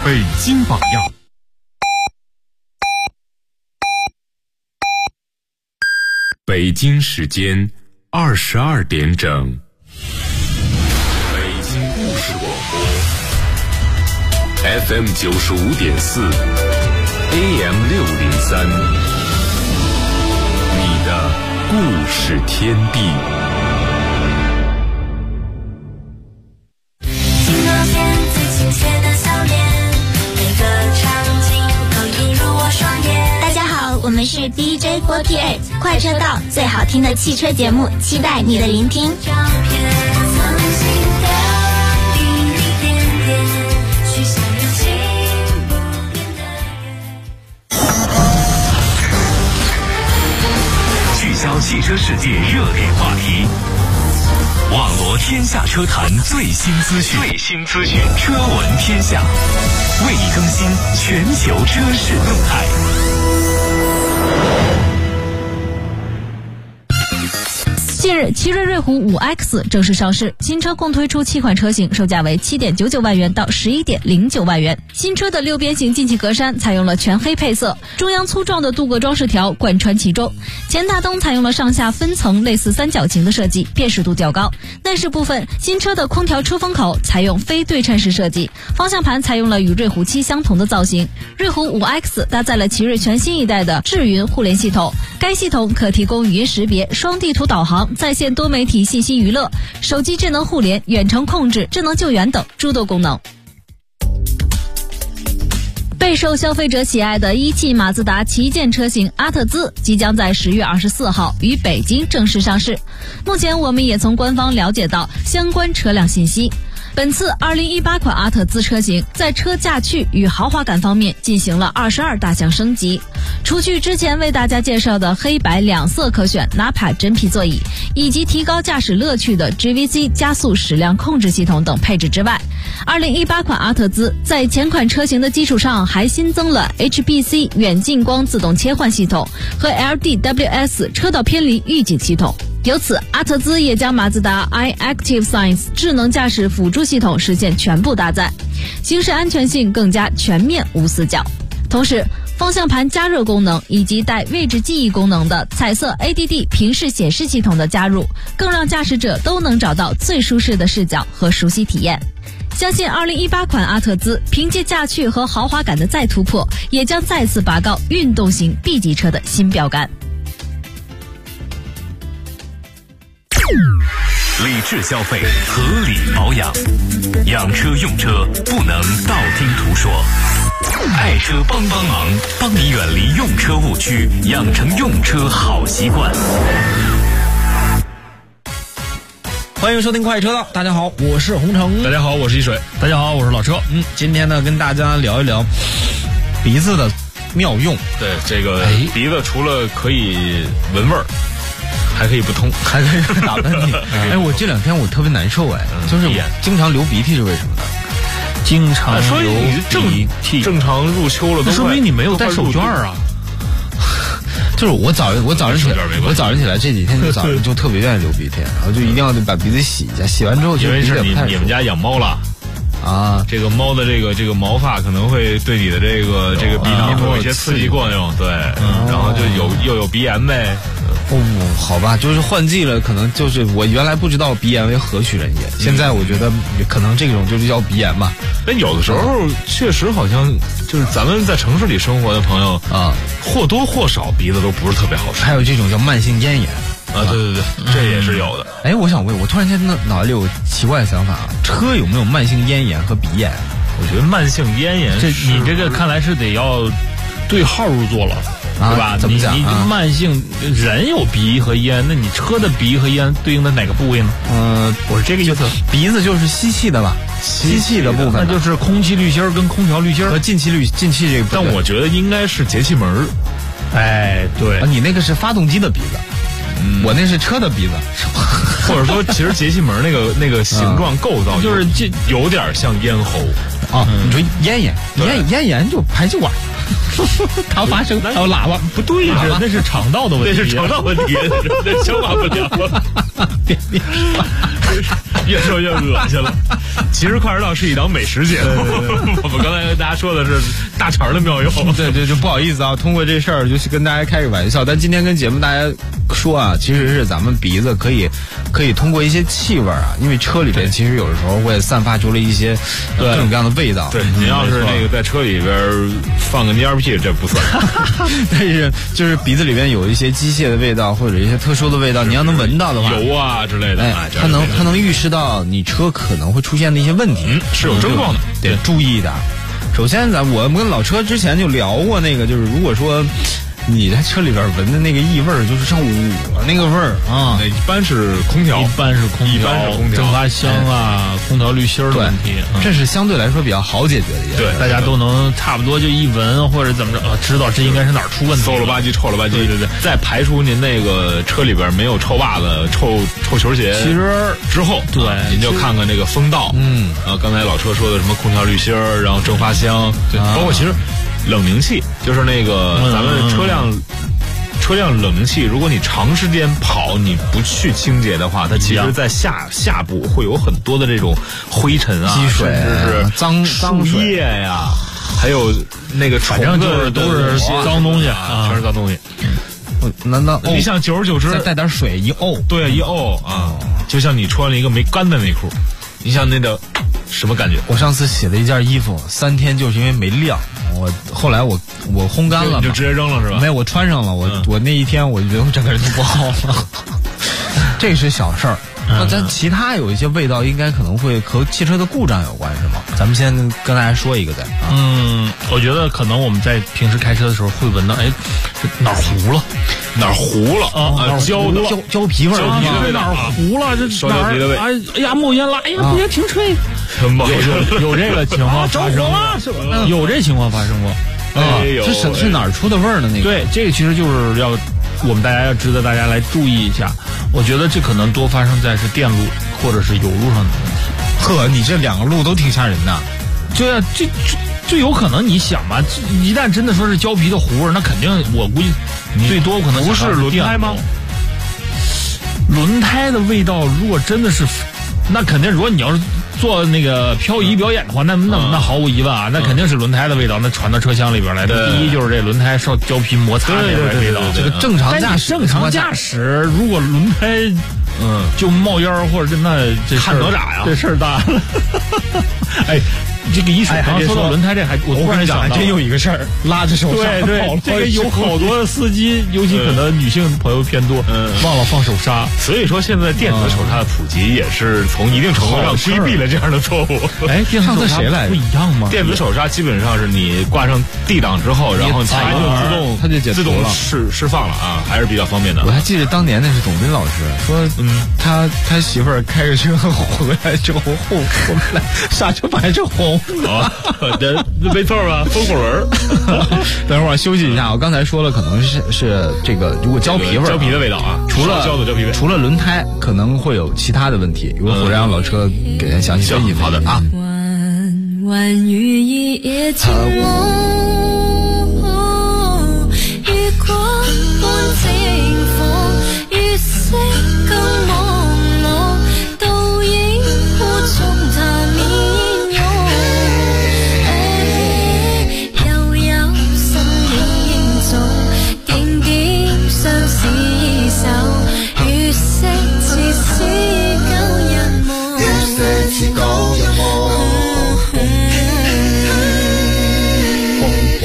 北京榜样。北京时间22点整。北京故事广播 FM 95.4 AM 603，你的故事天地。 金额片最亲切的笑脸，每个场景都映入我双眼。 大家好，我们是 DJ48 快车道，最好听的汽车节目，期待你的聆听。 照片曾经的一点点，许下有情不变的聚焦汽车世界热点话题，网罗天下车坛最新资讯，车闻天下，为你更新全球车市动态。 近日，奇瑞瑞虎 5X 正式上市，新车共推出7款车型，售价为7.99万元到11.09万元。新车的6边形进气格栅采用了全黑配色，中央粗壮的镀铬装饰条贯穿其中。前大灯采用了上下分层类似三角形的设计，辨识度较高。内饰部分，新车的空调出风口采用非对称式设计，方向盘采用了与瑞虎7相同的造型。瑞虎 5X 搭载了奇瑞全新一代的智云互联系统，该系统可提供语音识别、双地图导航、在线多媒体信息娱乐、手机智能互联、远程控制、智能救援等诸多功能。备受消费者喜爱的一汽马自达旗舰车型阿特兹即将在10月24号于北京正式上市。目前我们也从官方了解到相关车辆信息。本次2018款阿特兹车型在车驾趣与豪华感方面进行了22大项升级，除去之前为大家介绍的黑白两色可选 Napa 真皮座椅以及提高驾驶乐趣的 GVC 加速矢量控制系统等配置之外，2018款阿特兹在前款车型的基础上还新增了 HBC 远近光自动切换系统和 LDWS 车道偏离预警系统。由此，阿特兹也将马自达 iActive Science 智能驾驶辅助系统实现全部搭载，行驶安全性更加全面无死角。同时，方向盘加热功能以及带位置记忆功能的彩色 ADD 平视显示系统的加入，更让驾驶者都能找到最舒适的视角和熟悉体验。相信2018款阿特兹凭借驾趣和豪华感的再突破，也将再次拔高运动型 B 级车的新标杆。 理智消费，合理保养，养车用车不能道听途说。爱车帮忙，帮你远离用车误区，养成用车好习惯。 欢迎收听快车道，大家好，我是洪城。 大家好，我是一水。大家好，我是老车。 今天呢，跟大家聊一聊鼻子的妙用。 对，这个鼻子除了可以闻味儿，还可以不通， 还可以打喷嚏。我这2天我特别难受，就是经常流鼻涕，是为什么呢？经常流鼻涕， 正常入秋了， 那说明你没有带手绢啊。就是我早上起来这几天就早上就特别愿意流鼻涕，然后就一定要把鼻子洗一下，洗完之后因为是你们家养猫了。 啊， 这个猫的这个毛发可能会对你的这个鼻涕有一些刺激作用，对，然后就又有鼻炎呗。 好吧，就是换季了，可能就是我原来不知道鼻炎为何许人也，现在我觉得可能这种就是叫鼻炎吧。 但有的时候确实好像就是咱们在城市里生活的朋友啊，或多或少鼻子都不是特别好受。 还有这种叫慢性咽炎。 对，这也是有的。 我想问，我突然间脑袋里有奇怪的想法，车有没有慢性咽炎和鼻炎？ 我觉得慢性咽炎， 你这个看来是得要对号入座了，对吧？ 怎么讲？ 你慢性人有鼻和咽，那你车的鼻和咽对应的哪个部位呢？ 我是这个意思。鼻子就是吸气的吧？吸气的部分， 那就是空气滤芯跟空调滤芯和进气这个部分。 但我觉得应该是节气门。 对你那个是发动机的鼻子。我那是车的鼻子， 或者说，其实节气门那个形状构造就是有点像咽喉啊。你说咽炎就排气管，它发声，还有喇叭， 不对呀，那是肠道的问题， 那是肠道问题，那消化不良。越说越恶心了。其实快车道是一档美食节目，我们刚才跟大家家说的是大肠的妙用。 对对，就不好意思啊，通过这事儿就是跟大家开个玩笑，但今天跟节目大家说啊，其实是咱们鼻子可以通过一些气味啊，因为车里边其实有的时候会散发出了一些各种各样的味道。 对，你要是那个在车里边放个蔫屁，这不算。 但是就是鼻子里边有一些机械的味道或者一些特殊的味道，你要能闻到的话， 油啊之类的， 哎，它能预示到你车可能会出现的一些问题， 是有症状的， 得注意的。首先，我们跟老车之前就聊过那个，就是如果说你在车里边闻的那个异味儿，就是像我那个味儿啊， 一般是空调， 一般是空调， 蒸发箱啊，空调滤芯儿的问题， 这是相对来说比较好解决的一件事。 对，大家都能差不多就一闻或者怎么着知道这应该是哪儿出问题，馊了吧唧，臭了吧唧。对对对，再排除您那个车里边没有臭袜子、臭球鞋，其实之后，对，您就看看那个风道，刚才老车说的什么空调滤芯儿，然后蒸发箱，对，包括其实。冷凝器就是那个咱们车辆冷凝器，如果你长时间跑你不去清洁的话，它其实在下部会有很多的这种灰尘啊、积水，甚至是脏液呀，还有那个反正就是都是脏东西啊，全是脏东西。 难道你想久而久之再带点水一沤？ 对，一沤啊，就像你穿了一个没干的内裤，你想那个什么感觉？ 我上次洗了一件衣服，3天就是因为没晾。后来我烘干了， 就直接扔了是吧？ 没有，我穿上了。我那一天我就觉得我整个人都不好了。这是小事儿。那咱其他有一些味道，应该可能会和汽车的故障有关，是吗？咱们先跟大家说一个再。 我觉得可能我们在平时开车的时候会闻到，哪儿糊了啊？ 胶皮味儿， 哪儿糊了？这烧胶皮的味。 哎呀，冒烟了！哎呀，别停车！有这个情况发生过，有这情况发生过。 是哪儿出的味儿呢？那个对，这个其实就是要我们大家要值得大家来注意一下。我觉得这可能多发生在是电路或者是油路上的问题。 呵，你这两个路都挺吓人的。 对啊，这有可能你想吧，一旦真的说是胶皮的糊味，那肯定我估计最多可能不是轮胎吗？ 轮胎的味道如果真的是，那肯定如果你要是做那个漂移表演的话，那毫无疑问啊，那肯定是轮胎的味道，那传到车厢里边来的。第一就是这轮胎受胶皮摩擦那个味道。 这个正常驾驶，如果轮胎就冒烟或者那这看哪吒呀， 这事儿大了。哎。这个一说，刚说到轮胎这我突然想到， 还真有一个事儿，拉着手刹。 对，这个有好多司机，尤其可能女性朋友偏多，忘了放手刹。所以说，现在电子手刹的普及也是从一定程度上规避了这样的错误。 哎，电子手刹谁来不一样吗？ 电子手刹基本上是你挂上 D 档之后，然后它就自动释放了啊，还是比较方便的。 我还记得当年那是董斌老师说，他媳妇儿开着车回来之后，后来刹车盘是红。 这没错吧？风火轮。 等会儿休息一下，我刚才说了，可能是这个，如果胶皮味， 胶皮的味道啊， 除了轮胎，可能会有其他的问题。如果我让老车给咱详细分析。 好的啊。 弯弯雨一夜晴梦，月光伴清風，月色更朦朧，倒影活中他面容。悠悠心影中，經典相廝守，月色似舊日夢，月色似舊日夢。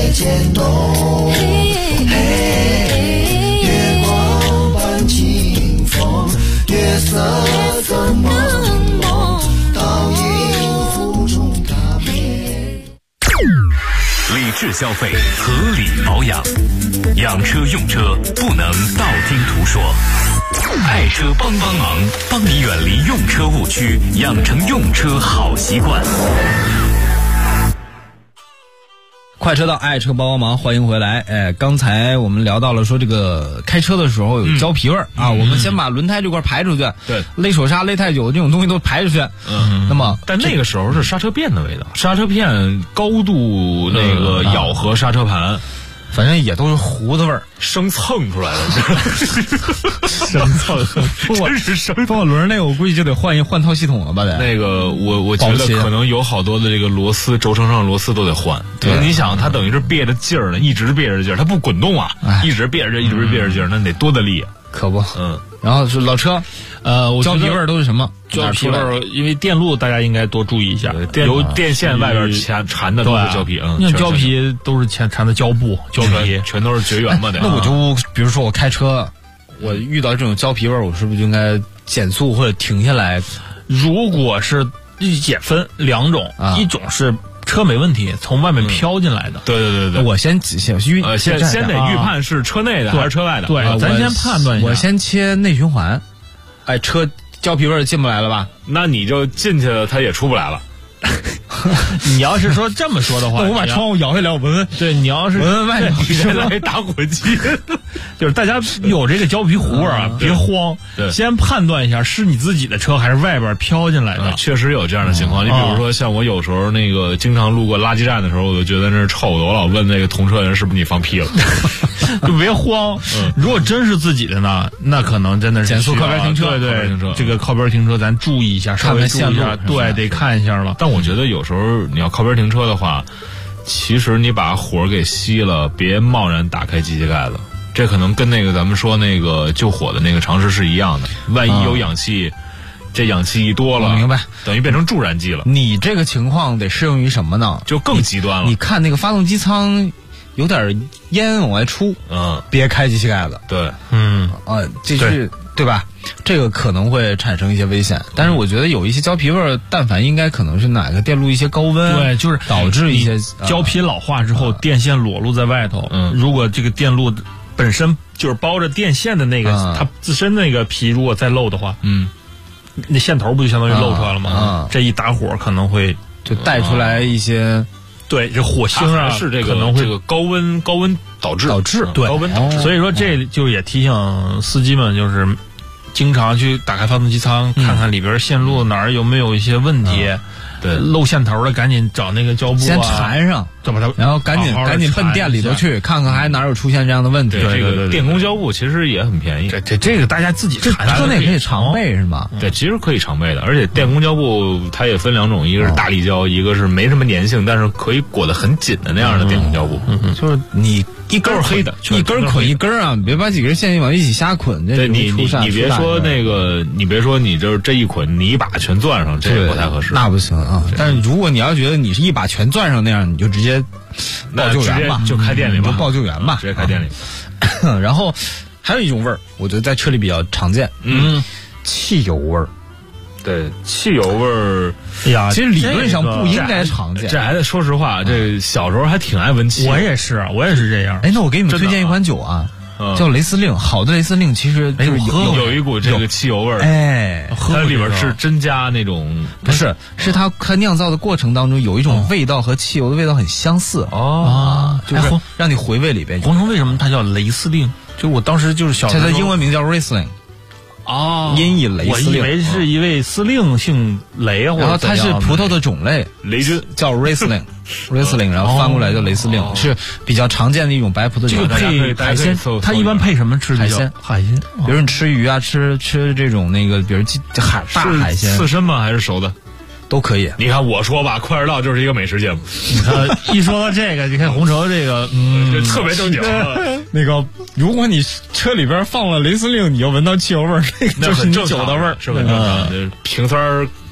在渐浓，月光伴清风，月色怎么倒映腹中咖啡。 理智消费，合理保养，养车用车不能道听途说。爱车帮忙，帮你远离用车误区，养成用车好习惯。 快车道，爱车帮忙，欢迎回来。刚才我们聊到了说这个开车的时候有胶皮味啊，我们先把轮胎这块排出去， 对， 勒手刹勒太久这种东西都排出去。那么但那个时候是刹车片的味道，刹车片高度那个咬合刹车盘。 反正也都是糊的味儿， 生蹭出来的，生蹭，真是生。 风火轮那个我估计就得换套系统了吧？得那个我觉得可能有好多的这个螺丝轴承上螺丝都得换。 对， 你想它等于是憋着劲儿呢，一直憋着劲儿，它不滚动啊，一直憋着劲儿，一直憋着劲儿，那得多大力啊？ 可不，然后是老车，胶皮味儿都是什么？ 胶皮味儿，因为电路大家应该多注意一下，由电线外边缠的都是胶皮，那胶皮都是缠的胶布，胶皮全都是绝缘嘛的。 那我就比如说我开车，我遇到这种胶皮味儿，我是不是就应该减速或者停下来？ 如果是也分两种，一种是车没问题，从外面飘进来的。对， 我先得预判是车内的还是车外的。对，咱先判断一下。 我先切内循环，车胶皮味儿进不来了吧？ 那你就进去了，它也出不来了。你要是说这么说的话， 我把窗户摇下来，我闻闻。 对，你要是闻闻外面， 你再来打火机。就是大家有这个胶皮糊味儿啊，别慌，先判断一下是你自己的车还是外边飘进来的。确实有这样的情况。你比如说，像我有时候那个经常路过垃圾站的时候，我就觉得那是臭的，我老问那个同车人是不是你放屁了。就别慌，如果真是自己的呢，那可能真的是减速靠边停车。 对，这个靠边停车咱注意一下，稍微注意一下，对，得看一下了。但我觉得有时候你要靠边停车的话，其实你把火给熄了，别贸然打开机械盖子。这可能跟那个咱们说那个救火的那个常识是一样的。万一有氧气，这氧气一多了， 明白， 等于变成助燃剂了。 你这个情况得适用于什么呢？ 就更极端了。 你看那个发动机舱有点烟往外出，别开机械盖子。 对， 这是对吧？这个可能会产生一些危险。但是我觉得有一些胶皮味儿，但凡应该可能是哪个电路一些高温， 对，就是导致一些胶皮老化之后，电线裸露在外头。如果这个电路本身就是包着电线的那个，它自身那个皮如果再漏的话，那线头不就相当于漏出来了吗？这一打火可能会就带出来一些。 对，这火星啊，是这个可能会这个高温导致对高温导致。所以说这就也提醒司机们，就是经常去打开发动机舱，看看里边线路哪儿有没有一些问题。对，漏线头的赶紧找那个胶布先缠上，然后赶紧奔店里头去看看还哪有出现这样的问题。 对，这个电工胶布其实也很便宜。这个大家自己缠， 车内可以常备是吗？ 对，其实可以常备的。而且电工胶布它也分两种，一个是大力胶，一个是没什么粘性，但是可以裹得很紧的那样的电工胶布。 就是你一根黑的，一根捆一根啊，别把几根线往一起瞎捆。 对，你别说那个，你别说你就是这一捆，你一把全攥上，这也不太合适。 那不行啊！但是如果你要觉得你是一把全攥上那样，你就直接报救援吧， 就开店里吧， 就报救援吧， 直接开店里。 然后还有一种味儿，我觉得在车里比较常见，汽油味儿。 对，汽油味儿， 哎呀，其实理论上不应该常见。 这还得说实话，这小时候还挺爱闻汽油。我也是这样。 哎，那我给你们推荐一款酒啊，叫雷司令。好的雷司令其实就是有一股这个汽油味儿。 哎， 它里边是真加那种， 不是它酿造的过程当中有一种味道和汽油的味道很相似就是让你回味里边。 红城为什么它叫雷司令？就我当时就是小时候， 它的英文名叫 Riesling。音译雷司令， 我以为是一位司令姓雷， 然后它是葡萄的种类， 雷军叫 Riesling， 然后翻过来叫雷司令，是比较常见的一种白葡萄酒。 这个配海鲜，它一般配什么吃？ 海鲜，比如你吃鱼啊，吃这种那个，比如大海鲜， 刺身吗？还是熟的？ 都可以。 你看我说吧，快车道就是一个美食节目。你看一说到这个，你看红绸这个，特别正经。 那个，如果你车里边放了雷司令，你就闻到汽油味儿，那个就是你酒的味儿， 是很正常。瓶塞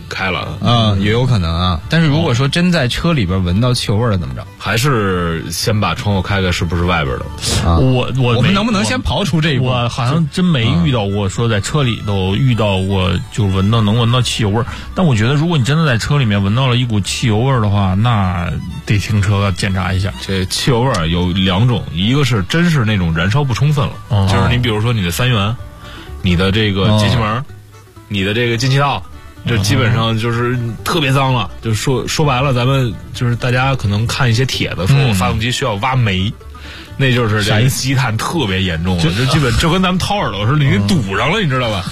开了也有可能啊。但是如果说真在车里边闻到汽油味了，怎么着？ 还是先把窗户开开，是不是外边的？ 我们能不能先刨出这一步？ 我好像真没遇到过说在车里头遇到过就能闻到汽油味儿。但我觉得如果你真的在车里面闻到了一股汽油味儿的话，那得停车检查一下。 这汽油味儿有2种，一个是真是那种燃烧不充分了，就是你比如说你的3元，你的这个节气门，你的这个进气道，这基本上就是特别脏了。就说白了，咱们就是大家可能看一些帖子说我发动机需要挖煤。那就是这个积碳特别严重了，就基本就跟咱们掏耳朵似的，你给堵上了，你知道吧？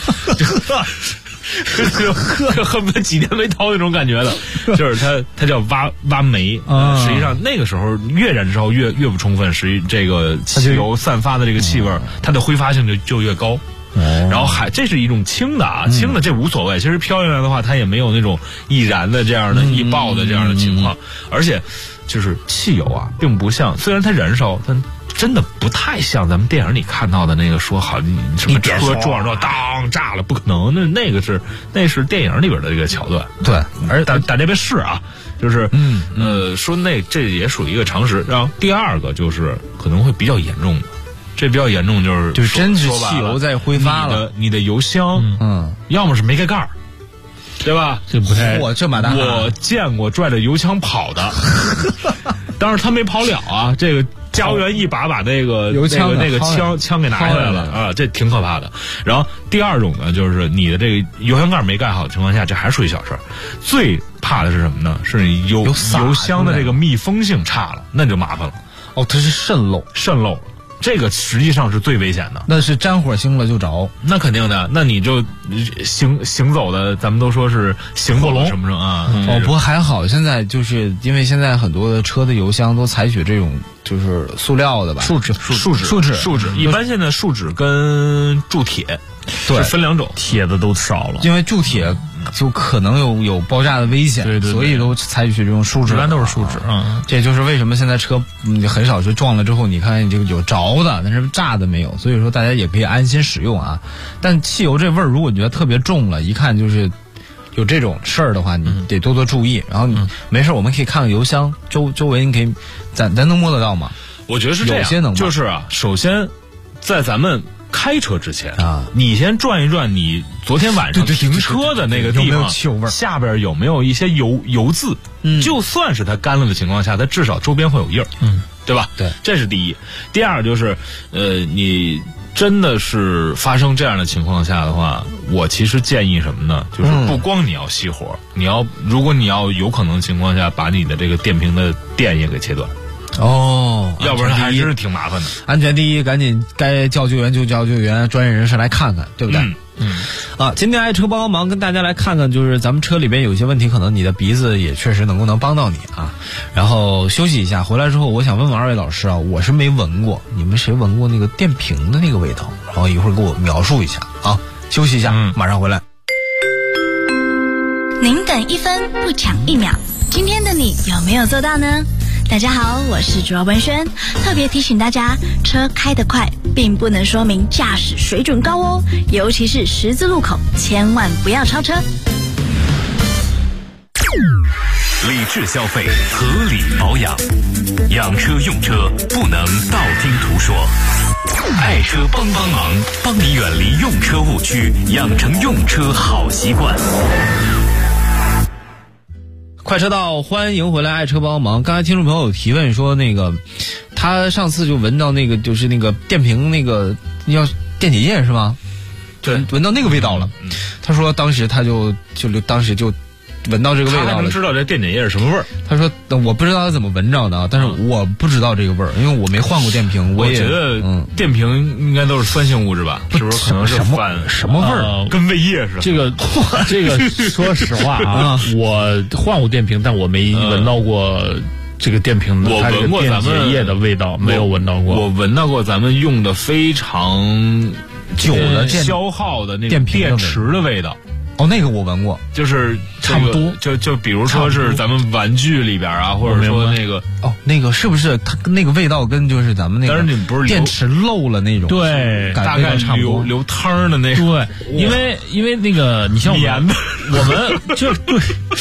就恨不得几天没掏那种感觉的，就是它叫挖煤。实际上那个时候越燃烧越不充分，实际这个汽油散发的这个气味，它的挥发性就越高。然后这是一种轻的啊，轻的这无所谓。其实飘下来的话，它也没有那种易燃的这样的易爆的这样的情况，而且就是汽油啊，并不像，虽然它燃烧，它真的不太像咱们电影里看到的那个说好你什么车撞上当炸了，不可能。那是电影里边的这个桥段。 对， 而大家别试啊，就是说这也属于一个常识。然后第二个就是可能会比较严重的。这比较严重，就是真是汽油在挥发了， 你的油箱，要么是没开盖儿，对吧？ 这不太， 我这么大， 我见过拽着油枪跑的，当然他没跑了啊，这个加油员一把那个油枪那个枪给拿下来了啊，这挺可怕的。然后第二种呢，就是你的这个油箱盖没盖好的情况下，这还属于小事儿。最怕的是什么呢？是你油箱的这个密封性差了，那就麻烦了。 哦，它是渗漏。 这个实际上是最危险的， 那是沾火星了就着， 那肯定的。那你就行走的，咱们都说是行走的什么啊？ 不过还好，现在就是因为现在很多的车的油箱都采取这种就是塑料的吧， 树脂，一般现在树脂跟铸铁对分2种， 铁的都少了， 因为铸铁就可能有爆炸的危险， 对， 所以都采取这种树脂， 一般都是树脂。 这就是为什么现在车很少就撞了之后，你看这个有着的，但是炸的没有，所以说大家也可以安心使用啊。但汽油这味儿，如果你觉得特别重了，一看就是有这种事儿的话，你得多多注意。然后你没事，我们可以看看油箱周围，你可以咱能摸得到吗？ 我觉得是这样， 有些能， 就是啊，首先在咱们开车之前啊，你先转一转你昨天晚上停车的那个地方， 有没有汽油味？ 下边有没有一些油渍？就算是它干了的情况下，它至少周边会有印儿，对吧？ 对， 这是第一。第二就是，你真的是发生这样的情况下的话，我其实建议什么呢？就是不光你要熄火，如果你要有可能情况下，把你的这个电瓶的电也给切断。要不然还真是挺麻烦的。 安全第一，赶紧该叫救援就叫救援，专业人士来看看，对不对？今天爱车帮忙跟大家来看看，就是咱们车里边有些问题，可能你的鼻子也确实能帮到你啊。然后休息一下，回来之后，我想问问2位老师啊，我是没闻过，你们谁闻过那个电瓶的那个味道？然后一会儿给我描述一下啊。休息一下，马上回来。 您等1分不抢1秒，今天的你有没有做到呢？大家好，我是主要文轩，特别提醒大家，车开得快并不能说明驾驶水准高哦，尤其是十字路口，千万不要超车。 理智消费，合理保养，养车用车不能道听途说。爱车帮忙，帮你远离用车误区，养成用车好习惯。 快车道，欢迎回来，爱车帮忙。刚才听众朋友有提问说，那个他上次就闻到那个就是那个电瓶那个要电解液是吗？ 对， 闻到那个味道了。他说当时他当时就闻到这个味道了。 他还能知道这电解液是什么味儿？ 他说我不知道他怎么闻着的，但是我不知道这个味儿，因为我没换过电瓶。 我觉得电瓶应该都是酸性物质吧？是不是？可能是什么味儿？ 跟胃液似的。 这个，说实话啊，我换过电瓶，但我没闻到过这个电瓶的我闻过咱们电解液的味道，没有闻到过。 我闻到过咱们用的非常久的消耗的那种电池的味道。 哦，那个我闻过， 就是差不多， 就比如说是咱们玩具里边啊，或者说那个那个是不是它那个味道跟就是咱们那个？ 但是你不是电池漏了那种？ 对， 大概流汤的那种。 对，因为那个你像我们就对。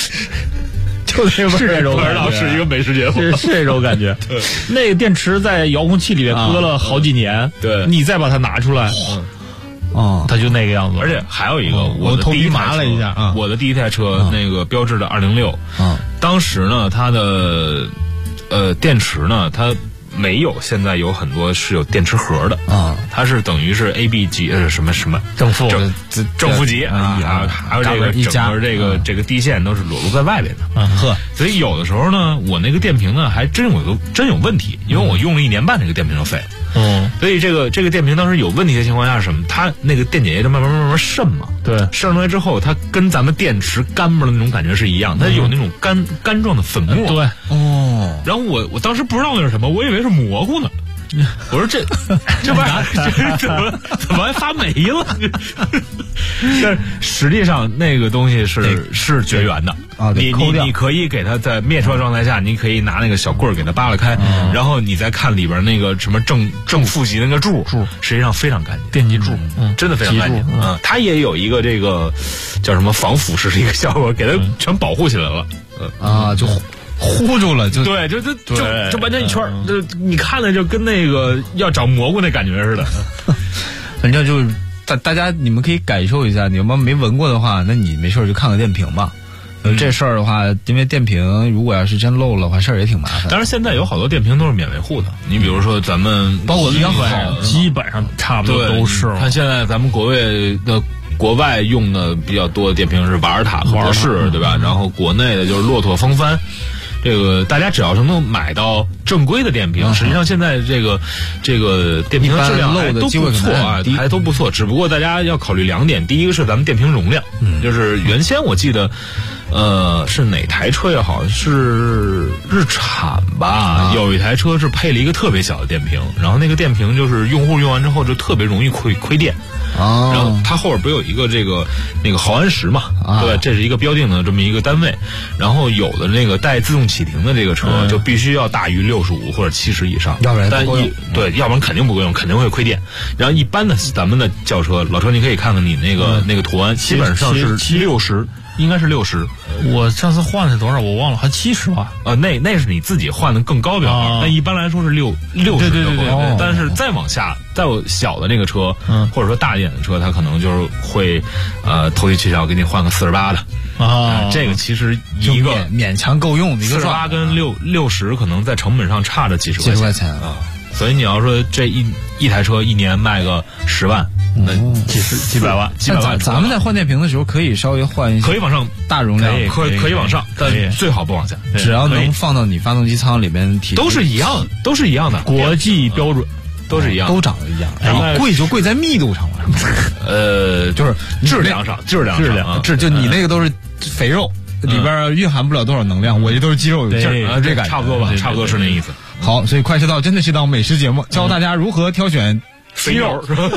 是这种感觉， 是一个美食节目， 是这种感觉。那个电池在遥控器里面搁了好几年， 对， 你再把它拿出来，它就那个样子。 而且还有一个， 我头皮麻了一下啊， 我的第一台车那个标致的206，当时呢，它的电池呢，它没有现在有很多是有电池盒的啊，它是等于是 AB 级什么正负极啊，还有这个整个这个地线都是裸露在外边的。所以有的时候呢，我那个电瓶呢还真有问题，因为我用了1年半，这个电瓶就废了。所以这个电瓶当时有问题的情况下是什么？它那个电解液就慢慢渗嘛， 对， 渗出来之后，它跟咱们电池干巴的那种感觉是一样，它有那种干状的粉末。 对， 然后我当时不知道那是什么，我以为是蘑菇呢。我说这玩意儿怎么还发霉了？但实际上那个东西是绝缘的啊， 你可以给它在灭车状态下，你可以拿那个小棍儿给它扒拉开，然后你再看里边那个什么正负极那个柱，实际上非常干净， 电极柱， 真的非常干净啊。它也有一个这个叫什么防腐蚀的一个效果，给它全保护起来了， 就糊住了，就完全一圈，就你看的就跟那个要找蘑菇那感觉似的。 反正就是大家你们可以感受一下，你们没闻过的话，那你没事就看看电瓶吧。这事儿的话，因为电瓶如果要是真漏了的话，事儿也挺麻烦。 当然现在有好多电瓶都是免维护的，你比如说咱们包括基本上差不多都是。 看现在咱们国外用的比较多的电瓶是瓦尔塔和博士，对吧？然后国内的就是骆驼、风帆。这个大家只要是能买到正规的电瓶，实际上现在这个电瓶的质量还都不错啊，还都不错。只不过大家要考虑2点，第一个是咱们电瓶容量，就是原先我记得，是哪台车也好，是日产吧，有一台车是配了一个特别小的电瓶，然后那个电瓶就是用户用完之后就特别容易亏电。然后它后边不有一个那个毫安时嘛，对，这是一个标定的这么一个单位。然后有的那个带自动启停的这个车就必须要大于65或者70以上， 要不然不够用。 对，要不然肯定不够用，肯定会亏电。然后一般的咱们的轿车，老车你可以看看你那个图案，基本上是60。应该是60， 我上次换的多少我忘了，还70吧？ 那是你自己换的更高标号，但一般来说是60。对。但是再往下，再有小的那个车，或者说大一点的车，它可能就是会投机取巧给你换个48的啊。这个其实一个勉强够用的一个 48跟60可能在成本上差着几十块钱啊。 所以你要说这一台车1年卖个10万，那几百万。 咱们在换电瓶的时候可以稍微换一些， 可以往上大容量， 可以往上，但最好不往下。 只要能放到你发动机舱里边， 都是一样的， 国际标准都是一样， 都长得一样。然后贵就贵在密度上了， 就是质量上，就你那个都是肥肉。里边蕴含不了多少能量，我这都是肌肉有劲儿，这感觉差不多吧，差不多是那意思。 好，所以快车道真的是档美食节目，教大家如何挑选肥肉，是吧？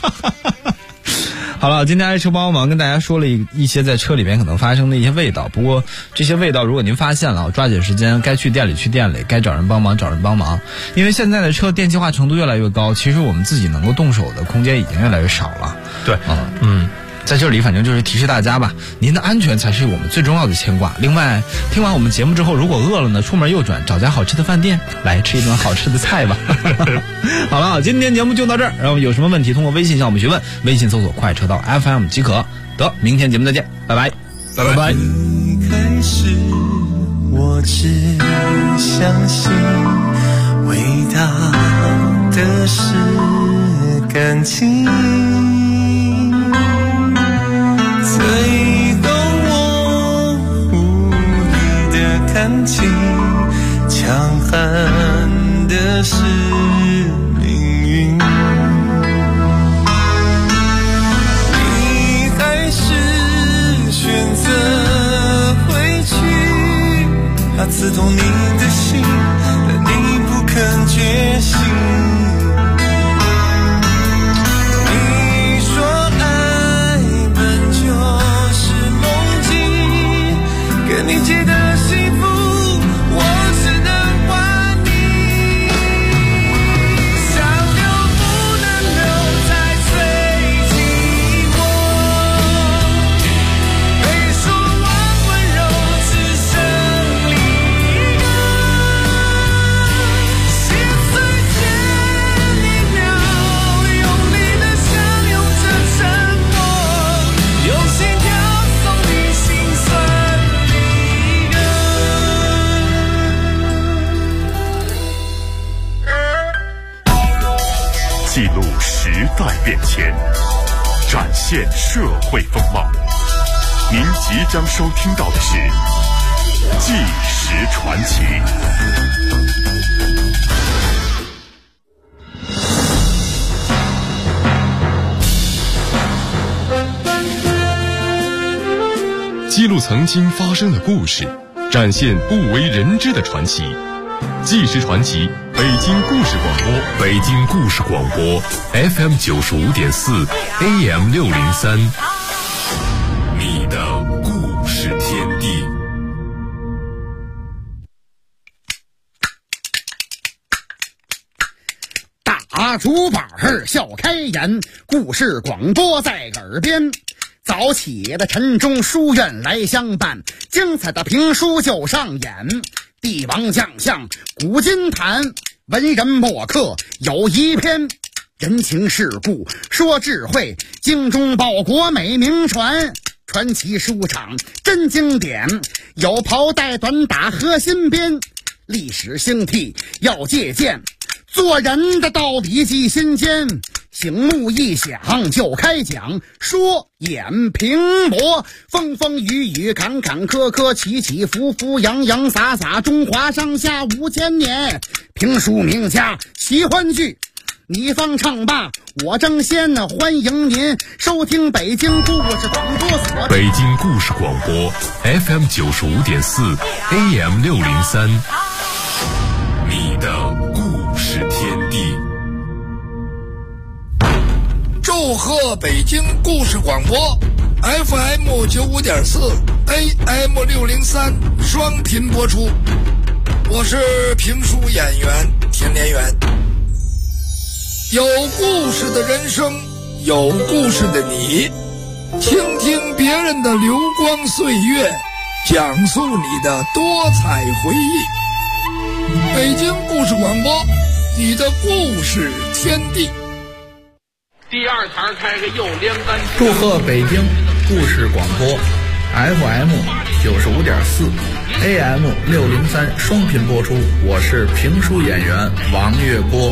好了，今天爱车帮忙跟大家说了一些在车里边可能发生的一些味道，不过这些味道如果您发现了，抓紧时间，该去店里去店里，该找人帮忙找人帮忙，因为现在的车电气化程度越来越高，其实我们自己能够动手的空间已经越来越少了。 对， 在这里反正就是提示大家吧，您的安全才是我们最重要的牵挂。另外，听完我们节目之后，如果饿了呢，出门右转找家好吃的饭店，来吃一顿好吃的菜吧。好了，今天节目就到这儿，然后有什么问题通过微信向我们询问，微信搜索快车道 FM 即可。得，明天节目再见，拜拜， 拜拜。 一开始我只相信伟大的是感情，最后我无力的看清，强悍的是命运。你还是选择回去，它刺痛你的心，但你不肯觉醒。你说爱本就是记录时代变迁，展现社会风貌。您即将收听到的是《纪实传奇》。 记录曾经发生的故事，展现不为人知的传奇。纪实传奇，北京故事广播， 北京故事广播 FM 95.4 AM 603，你的故事天地。 大竹板笑开颜，故事广播在耳边。早起的晨钟书院来相伴，精彩的评书就上演。帝王将相古今谈，文人墨客有一篇。人情世故说智慧，精忠报国美名传。传奇书场真经典，有袍带短打和新编。历史兴替要借鉴，做人的道理记心间。醒目一响就开讲，说演评驳，风风雨雨坎坎坷坷，起起伏伏洋洋洒洒，中华上下5000年。评书名家喜欢剧，你方唱罢我争先，欢迎您收听北京故事广播所。 北京故事广播 FM 95.4 AM 603，你的故事天地。 祝贺北京故事广播 FM 95.4 AM 603双频播出。我是评书演员田连元。有故事的人生，有故事的你，倾听别人的流光岁月，讲述你的多彩回忆。北京故事广播，你的故事天地。 第二堂开个右连杆。 祝贺北京故事广播 FM 95.4 AM 603双频播出。我是评书演员王月波。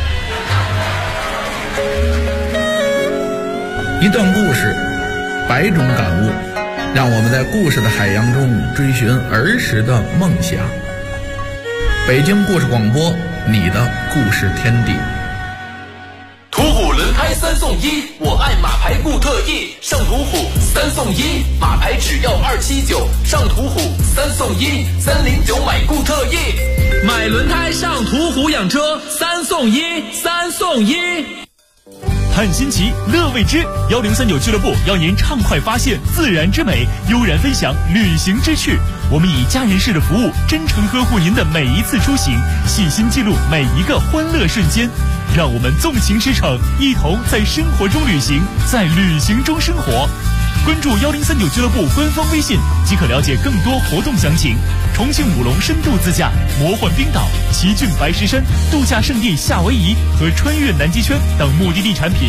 一段故事，百种感悟，让我们在故事的海洋中追寻儿时的梦想。北京故事广播，你的故事天地。 途虎轮胎3送1，我爱马牌固特异。上途虎3送1，马牌只要279。上途虎3送1，309买固特异。 买轮胎上途虎养车，3送1，3送1。 看新奇，乐未知，1039俱乐部邀您畅快发现自然之美，悠然分享旅行之趣。我们以家人式的服务，真诚呵护您的每一次出行，细心记录每一个欢乐瞬间。让我们纵情驰骋，一同在生活中旅行，在旅行中生活。关注1039俱乐部官方微信，即可了解更多活动详情。重庆武隆深度自驾、魔幻冰岛、奇骏白石山、度假胜地夏威夷和穿越南极圈等目的地产品